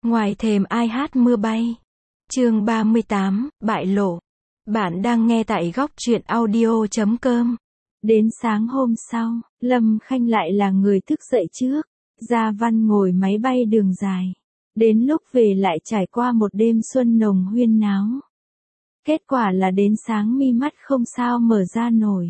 Ngoài thềm ai hát mưa bay. Chương 38, bại lộ. Bạn đang nghe tại góc truyện audio.com. Đến sáng hôm sau, Lâm Khanh lại là người thức dậy trước. Gia Văn ngồi máy bay đường dài. Đến lúc về lại trải qua một đêm xuân nồng huyên náo. Kết quả là đến sáng mi mắt không sao mở ra nổi.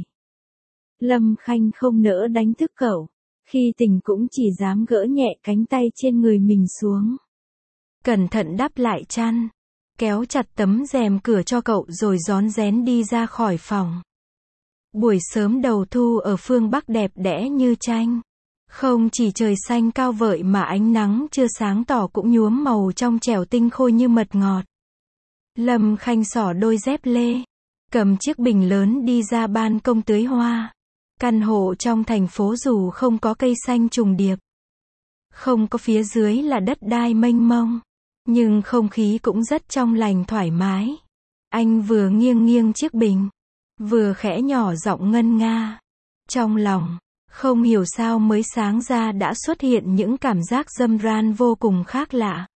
Lâm Khanh không nỡ đánh thức cậu. Khi tỉnh cũng chỉ dám gỡ nhẹ cánh tay trên người mình xuống. Cẩn thận đắp lại chăn. Kéo chặt tấm rèm cửa cho cậu rồi rón rén đi ra khỏi phòng. Buổi sớm đầu thu ở phương Bắc đẹp đẽ như tranh. Không chỉ trời xanh cao vợi mà ánh nắng chưa sáng tỏ cũng nhuốm màu trong trẻo tinh khôi như mật ngọt. Lâm Khanh xỏ đôi dép lê. Cầm chiếc bình lớn đi ra ban công tưới hoa. Căn hộ trong thành phố dù không có cây xanh trùng điệp. Không có phía dưới là đất đai mênh mông. Nhưng không khí cũng rất trong lành thoải mái. Anh vừa nghiêng nghiêng chiếc bình. Vừa khẽ nhỏ giọng ngân nga. Trong lòng, không hiểu sao mới sáng ra đã xuất hiện những cảm giác râm ran vô cùng khác lạ.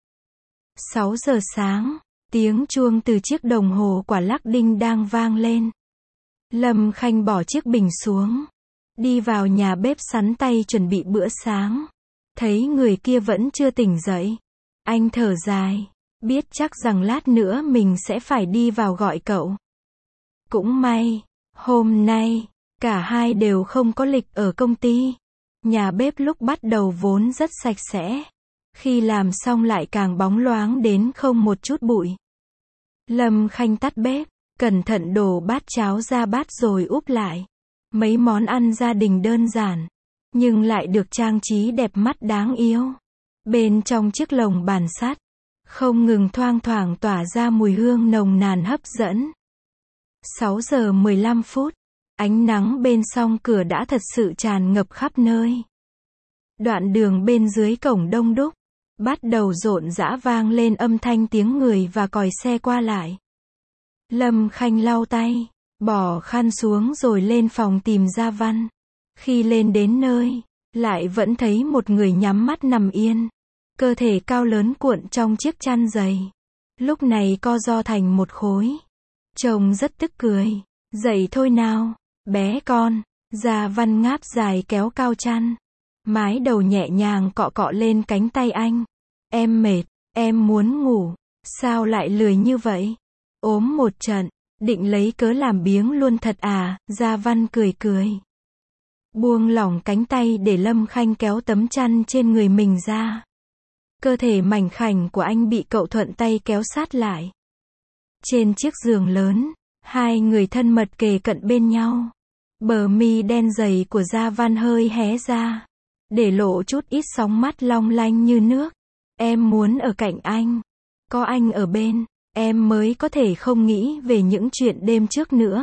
6 giờ sáng, tiếng chuông từ chiếc đồng hồ quả lắc đinh đang vang lên. Lâm Khanh bỏ chiếc bình xuống. Đi vào nhà bếp sắn tay chuẩn bị bữa sáng. Thấy người kia vẫn chưa tỉnh dậy. Anh thở dài. Biết chắc rằng lát nữa mình sẽ phải đi vào gọi cậu. Cũng may, hôm nay, cả hai đều không có lịch ở công ty. Nhà bếp lúc bắt đầu vốn rất sạch sẽ. Khi làm xong lại càng bóng loáng đến không một chút bụi. Lâm Khanh tắt bếp, cẩn thận đổ bát cháo ra bát rồi úp lại. Mấy món ăn gia đình đơn giản, nhưng lại được trang trí đẹp mắt đáng yêu. Bên trong chiếc lồng bàn sắt, không ngừng thoang thoảng tỏa ra mùi hương nồng nàn hấp dẫn. 6 giờ 15 phút, ánh nắng bên song cửa đã thật sự tràn ngập khắp nơi. Đoạn đường bên dưới cổng đông đúc, bắt đầu rộn rã vang lên âm thanh tiếng người và còi xe qua lại. Lâm Khanh lau tay, bỏ khăn xuống rồi lên phòng tìm Gia Văn. Khi lên đến nơi, lại vẫn thấy một người nhắm mắt nằm yên. Cơ thể cao lớn cuộn trong chiếc chăn dày. Lúc này co ro thành một khối. Trông rất tức cười. Dậy thôi nào, bé con. Gia Văn ngáp dài kéo cao chăn. Mái đầu nhẹ nhàng cọ cọ lên cánh tay anh. Em mệt, em muốn ngủ. Sao lại lười như vậy? Ốm một trận, định lấy cớ làm biếng luôn thật à? Gia Văn cười cười. Buông lỏng cánh tay để Lâm Khanh kéo tấm chăn trên người mình ra. Cơ thể mảnh khảnh của anh bị cậu thuận tay kéo sát lại. Trên chiếc giường lớn, hai người thân mật kề cận bên nhau. Bờ mi đen dày của Gia Văn hơi hé ra, để lộ chút ít sóng mắt long lanh như nước. Em muốn ở cạnh anh. Có anh ở bên, em mới có thể không nghĩ về những chuyện đêm trước nữa.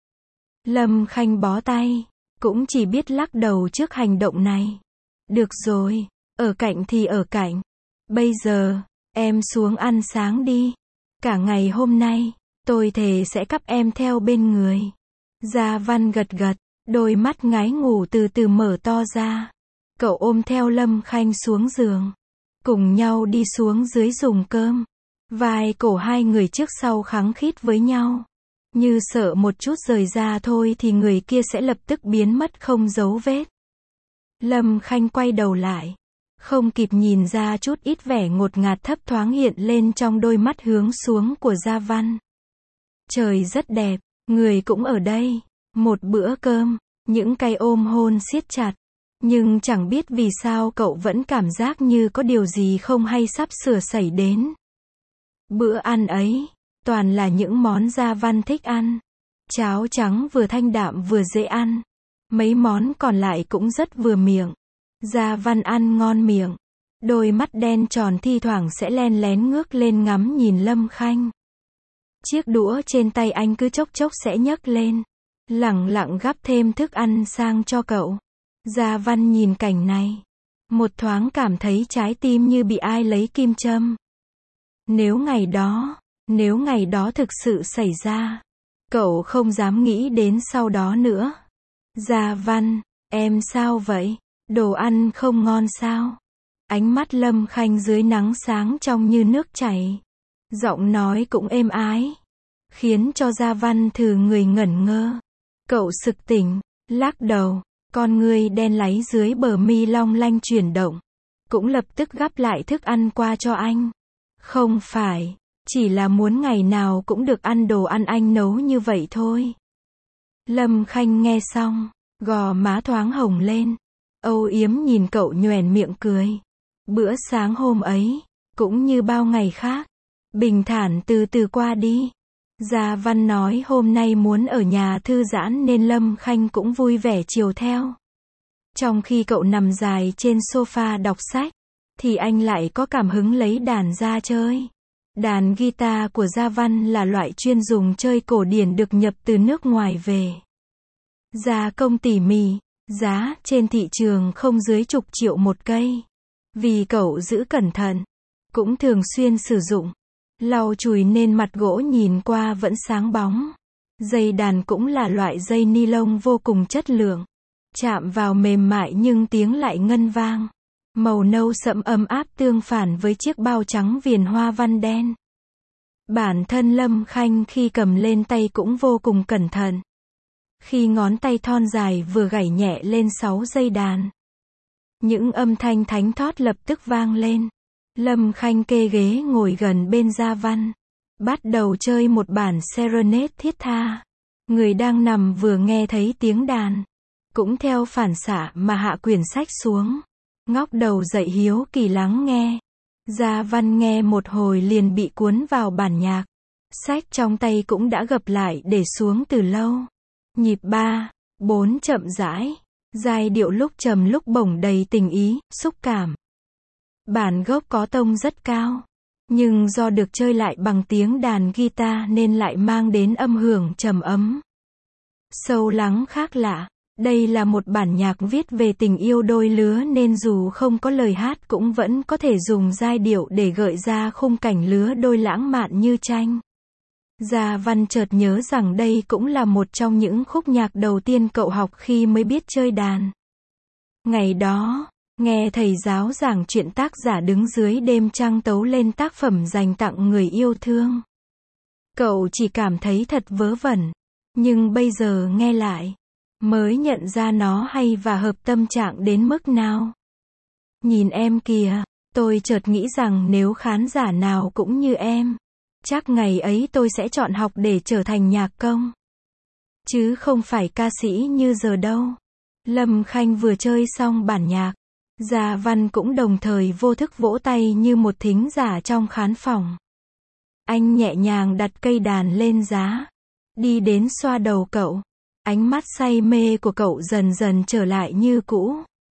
Lâm Khanh bó tay, cũng chỉ biết lắc đầu trước hành động này. Được rồi, ở cạnh thì ở cạnh. Bây giờ, em xuống ăn sáng đi. Cả ngày hôm nay, tôi thề sẽ cắp em theo bên người. Gia Văn gật gật, đôi mắt ngái ngủ từ từ mở to ra. Cậu ôm theo Lâm Khanh xuống giường. Cùng nhau đi xuống dưới dùng cơm. Vai cổ hai người trước sau khăng khít với nhau. Như sợ một chút rời ra thôi thì người kia sẽ lập tức biến mất không dấu vết. Lâm Khanh quay đầu lại. Không kịp nhìn ra chút ít vẻ ngột ngạt thấp thoáng hiện lên trong đôi mắt hướng xuống của Gia Văn. Trời rất đẹp, người cũng ở đây. Một bữa cơm, những cái ôm hôn siết chặt. Nhưng chẳng biết vì sao cậu vẫn cảm giác như có điều gì không hay sắp sửa xảy đến. Bữa ăn ấy, toàn là những món Gia Văn thích ăn. Cháo trắng vừa thanh đạm vừa dễ ăn. Mấy món còn lại cũng rất vừa miệng. Gia Văn ăn ngon miệng. Đôi mắt đen tròn thi thoảng sẽ len lén ngước lên ngắm nhìn Lâm Khanh. Chiếc đũa trên tay anh cứ chốc chốc sẽ nhấc lên. Lẳng lặng gắp thêm thức ăn sang cho cậu. Gia Văn nhìn cảnh này. Một thoáng cảm thấy trái tim như bị ai lấy kim châm. Nếu ngày đó thực sự xảy ra. Cậu không dám nghĩ đến sau đó nữa. Gia Văn, em sao vậy? Đồ ăn không ngon sao? Ánh mắt Lâm Khanh dưới nắng sáng trong như nước chảy. Giọng nói cũng êm ái, khiến cho Gia Văn Thừ người ngẩn ngơ. Cậu sực tỉnh, lắc đầu, con ngươi đen láy dưới bờ mi long lanh chuyển động. Cũng lập tức gắp lại thức ăn qua cho anh. Không phải, chỉ là muốn ngày nào cũng được ăn đồ ăn anh nấu như vậy thôi. Lâm Khanh nghe xong, gò má thoáng hồng lên. Âu yếm nhìn cậu nhoẻn miệng cười. Bữa sáng hôm ấy, cũng như bao ngày khác, bình thản từ từ qua đi. Gia Văn nói hôm nay muốn ở nhà thư giãn nên Lâm Khanh cũng vui vẻ chiều theo. Trong khi cậu nằm dài trên sofa đọc sách, thì anh lại có cảm hứng lấy đàn ra chơi. Đàn guitar của Gia Văn là loại chuyên dùng chơi cổ điển được nhập từ nước ngoài về. Gia công tỉ mỉ, giá trên thị trường không dưới chục triệu một cây. Vì cậu giữ cẩn thận, cũng thường xuyên sử dụng, lau chùi nên mặt gỗ nhìn qua vẫn sáng bóng. Dây đàn cũng là loại dây ni lông vô cùng chất lượng. Chạm vào mềm mại nhưng tiếng lại ngân vang. Màu nâu sẫm ấm áp tương phản với chiếc bao trắng viền hoa văn đen. Bản thân Lâm Khanh khi cầm lên tay cũng vô cùng cẩn thận. Khi ngón tay thon dài vừa gảy nhẹ lên 6 dây đàn, những âm thanh thánh thót lập tức vang lên. Lâm Khanh kê ghế ngồi gần bên Gia Văn, bắt đầu chơi một bản serenade thiết tha. Người đang nằm vừa nghe thấy tiếng đàn, cũng theo phản xạ mà hạ quyển sách xuống, ngóc đầu dậy hiếu kỳ lắng nghe. Gia Văn nghe một hồi liền bị cuốn vào bản nhạc. Sách trong tay cũng đã gập lại để xuống từ lâu. Nhịp 3, 4 chậm rãi, giai điệu lúc trầm lúc bổng đầy tình ý, xúc cảm. Bản gốc có tông rất cao, nhưng do được chơi lại bằng tiếng đàn guitar nên lại mang đến âm hưởng trầm ấm, sâu lắng khác lạ. Đây là một bản nhạc viết về tình yêu đôi lứa nên dù không có lời hát cũng vẫn có thể dùng giai điệu để gợi ra khung cảnh lứa đôi lãng mạn như tranh. Gia Văn chợt nhớ rằng đây cũng là một trong những khúc nhạc đầu tiên cậu học khi mới biết chơi đàn. Ngày đó, nghe thầy giáo giảng chuyện tác giả đứng dưới đêm trăng tấu lên tác phẩm dành tặng người yêu thương. Cậu chỉ cảm thấy thật vớ vẩn, nhưng bây giờ nghe lại, mới nhận ra nó hay và hợp tâm trạng đến mức nào. Nhìn em kìa, tôi chợt nghĩ rằng nếu khán giả nào cũng như em, chắc ngày ấy tôi sẽ chọn học để trở thành nhạc công, chứ không phải ca sĩ như giờ đâu. Lâm Khanh vừa chơi xong bản nhạc, Gia Văn cũng đồng thời vô thức vỗ tay như một thính giả trong khán phòng. Anh nhẹ nhàng đặt cây đàn lên giá, đi đến xoa đầu cậu. Ánh mắt say mê của cậu dần dần trở lại như cũ.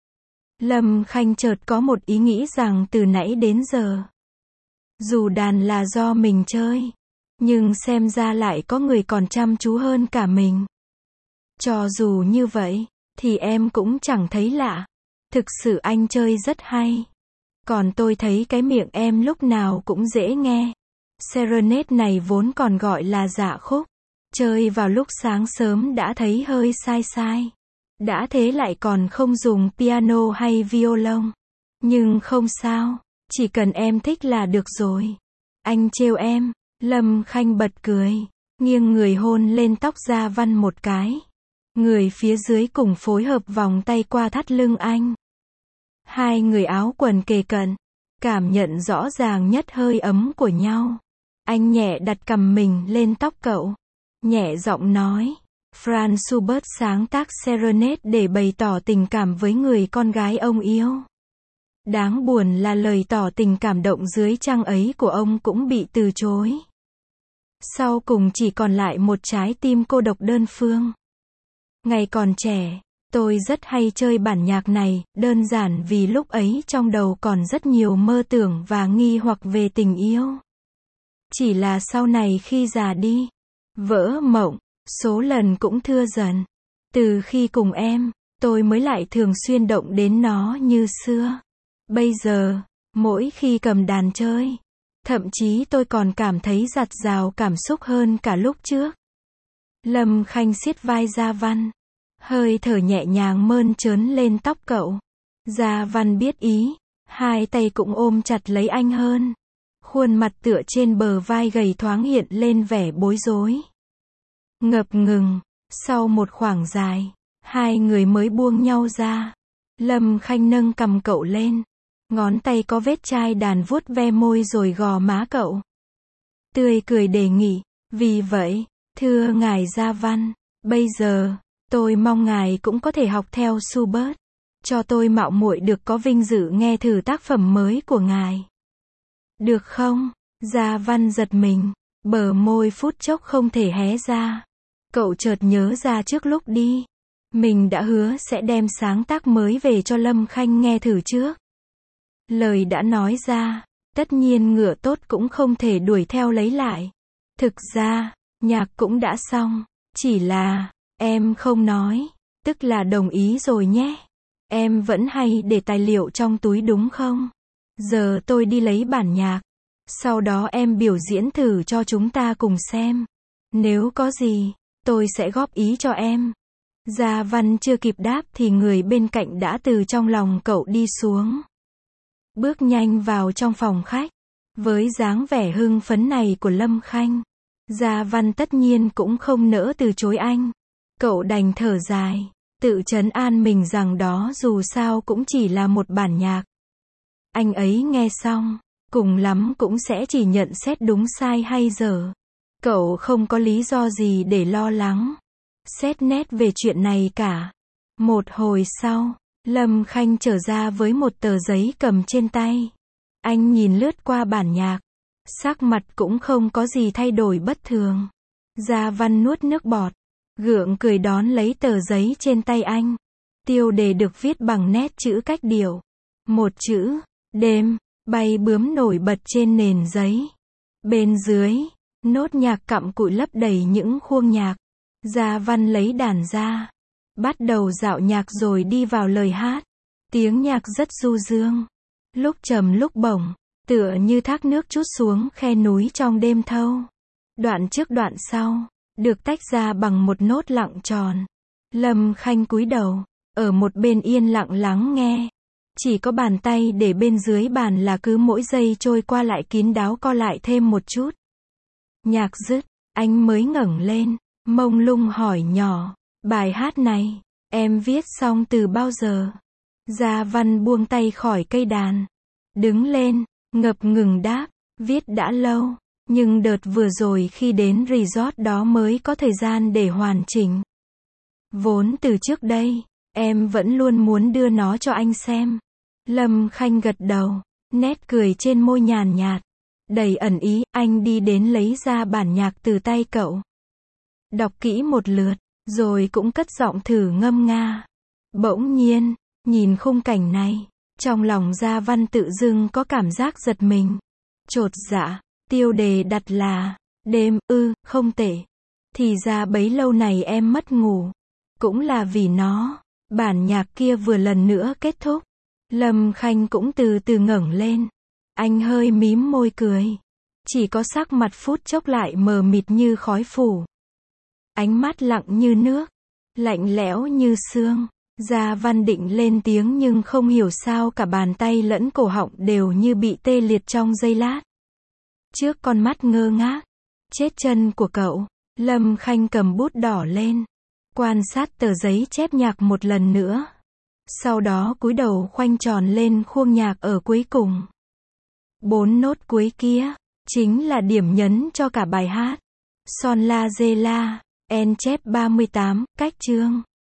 Lâm Khanh chợt có một ý nghĩ rằng từ nãy đến giờ, dù đàn là do mình chơi, nhưng xem ra lại có người còn chăm chú hơn cả mình. Cho dù như vậy, thì em cũng chẳng thấy lạ. Thực sự anh chơi rất hay. Còn tôi thấy cái miệng em lúc nào cũng dễ nghe. Serenade này vốn còn gọi là dạ khúc. Chơi vào lúc sáng sớm đã thấy hơi sai sai. Đã thế lại còn không dùng piano hay violon. Nhưng không sao, chỉ cần em thích là được rồi. Anh trêu em. Lâm Khanh bật cười, nghiêng người hôn lên tóc Gia Văn một cái. Người phía dưới cùng phối hợp vòng tay qua thắt lưng anh. Hai người áo quần kề cận, cảm nhận rõ ràng nhất hơi ấm của nhau. Anh nhẹ đặt cằm mình lên tóc cậu, nhẹ giọng nói. Franz Schubert sáng tác Serenade để bày tỏ tình cảm với người con gái ông yêu. Đáng buồn là lời tỏ tình cảm động dưới trăng ấy của ông cũng bị từ chối. Sau cùng chỉ còn lại một trái tim cô độc đơn phương. Ngày còn trẻ, tôi rất hay chơi bản nhạc này, đơn giản vì lúc ấy trong đầu còn rất nhiều mơ tưởng và nghi hoặc về tình yêu. Chỉ là sau này khi già đi, vỡ mộng, số lần cũng thưa dần. Từ khi cùng em, tôi mới lại thường xuyên động đến nó như xưa. Bây giờ, mỗi khi cầm đàn chơi, thậm chí tôi còn cảm thấy dạt dào cảm xúc hơn cả lúc trước. Lâm Khanh siết vai Gia Văn, hơi thở nhẹ nhàng mơn trớn lên tóc cậu. Gia Văn biết ý, Hai tay cũng ôm chặt lấy anh hơn. Khuôn mặt tựa trên bờ vai gầy thoáng hiện lên vẻ bối rối. Ngập ngừng, sau một khoảng dài, hai người mới buông nhau ra. Lâm Khanh nâng cằm cậu lên. Ngón tay có vết chai đàn vuốt ve môi rồi gò má cậu. Tươi cười đề nghị, vì vậy, thưa ngài Gia Văn, bây giờ, tôi mong ngài cũng có thể học theo Schubert. Cho tôi mạo muội được có vinh dự nghe thử tác phẩm mới của ngài. Được không? Gia Văn giật mình, bờ môi phút chốc không thể hé ra. Cậu chợt nhớ ra trước lúc đi, mình đã hứa sẽ đem sáng tác mới về cho Lâm Khanh nghe thử trước. Lời đã nói ra, tất nhiên ngựa tốt cũng không thể đuổi theo lấy lại. Thực ra, nhạc cũng đã xong, chỉ là, em không nói, tức là đồng ý rồi nhé. Em vẫn hay để tài liệu trong túi đúng không? Giờ tôi đi lấy bản nhạc. Sau đó em biểu diễn thử cho chúng ta cùng xem. Nếu có gì, tôi sẽ góp ý cho em. Gia Văn chưa kịp đáp thì người bên cạnh đã từ trong lòng cậu đi xuống. Bước nhanh vào trong phòng khách. Với dáng vẻ hưng phấn này của Lâm Khanh, Gia Văn tất nhiên cũng không nỡ từ chối anh. Cậu đành thở dài, tự trấn an mình rằng đó dù sao cũng chỉ là một bản nhạc. Anh ấy nghe xong, cùng lắm cũng sẽ chỉ nhận xét đúng sai hay dở. Cậu không có lý do gì để lo lắng, xét nét về chuyện này cả. Một hồi sau, Lâm Khanh trở ra với một tờ giấy cầm trên tay. Anh nhìn lướt qua bản nhạc, sắc mặt cũng không có gì thay đổi bất thường. Gia Văn nuốt nước bọt, gượng cười đón lấy tờ giấy trên tay anh. Tiêu đề được viết bằng nét chữ cách điệu. Một chữ, đêm, bay bướm nổi bật trên nền giấy. Bên dưới, nốt nhạc cặm cụi lấp đầy những khuôn nhạc. Gia Văn lấy đàn ra, bắt đầu dạo nhạc rồi đi vào lời hát. Tiếng nhạc rất du dương, lúc trầm lúc bổng, tựa như thác nước trút xuống khe núi trong đêm thâu. Đoạn trước đoạn sau, được tách ra bằng một nốt lặng tròn. Lâm Khanh cúi đầu, ở một bên yên lặng lắng nghe. Chỉ có bàn tay để bên dưới bàn là cứ mỗi giây trôi qua lại kín đáo co lại thêm một chút. Nhạc dứt, anh mới ngẩng lên, mông lung hỏi nhỏ, bài hát này, em viết xong từ bao giờ? Gia Văn buông tay khỏi cây đàn, đứng lên, ngập ngừng đáp, viết đã lâu, nhưng đợt vừa rồi khi đến resort đó mới có thời gian để hoàn chỉnh. Vốn từ trước đây, em vẫn luôn muốn đưa nó cho anh xem. Lâm Khanh gật đầu, nét cười trên môi nhàn nhạt, đầy ẩn ý. Anh đi đến lấy ra bản nhạc từ tay cậu, đọc kỹ một lượt, rồi cũng cất giọng thử ngâm nga. Bỗng nhiên, nhìn khung cảnh này, trong lòng Gia Văn tự dưng có cảm giác giật mình, chột dạ. Tiêu đề đặt là đêm, không tệ. Thì ra bấy lâu này em mất ngủ, cũng là vì nó. Bản nhạc kia vừa lần nữa kết thúc, Lâm Khanh cũng từ từ ngẩng lên. Anh hơi mím môi cười, chỉ có sắc mặt phút chốc lại mờ mịt như khói phủ. Ánh mắt lặng như nước, lạnh lẽo như xương. Gia Văn định lên tiếng nhưng không hiểu sao cả bàn tay lẫn cổ họng đều như bị tê liệt trong giây lát. Trước con mắt ngơ ngác, chết chân của cậu, Lâm Khanh cầm bút đỏ lên, quan sát tờ giấy chép nhạc một lần nữa. Sau đó cúi đầu khoanh tròn lên khuôn nhạc ở cuối cùng. 4 nốt cuối kia, chính là điểm nhấn cho cả bài hát. Son la dê la, en chép 38, cách chương.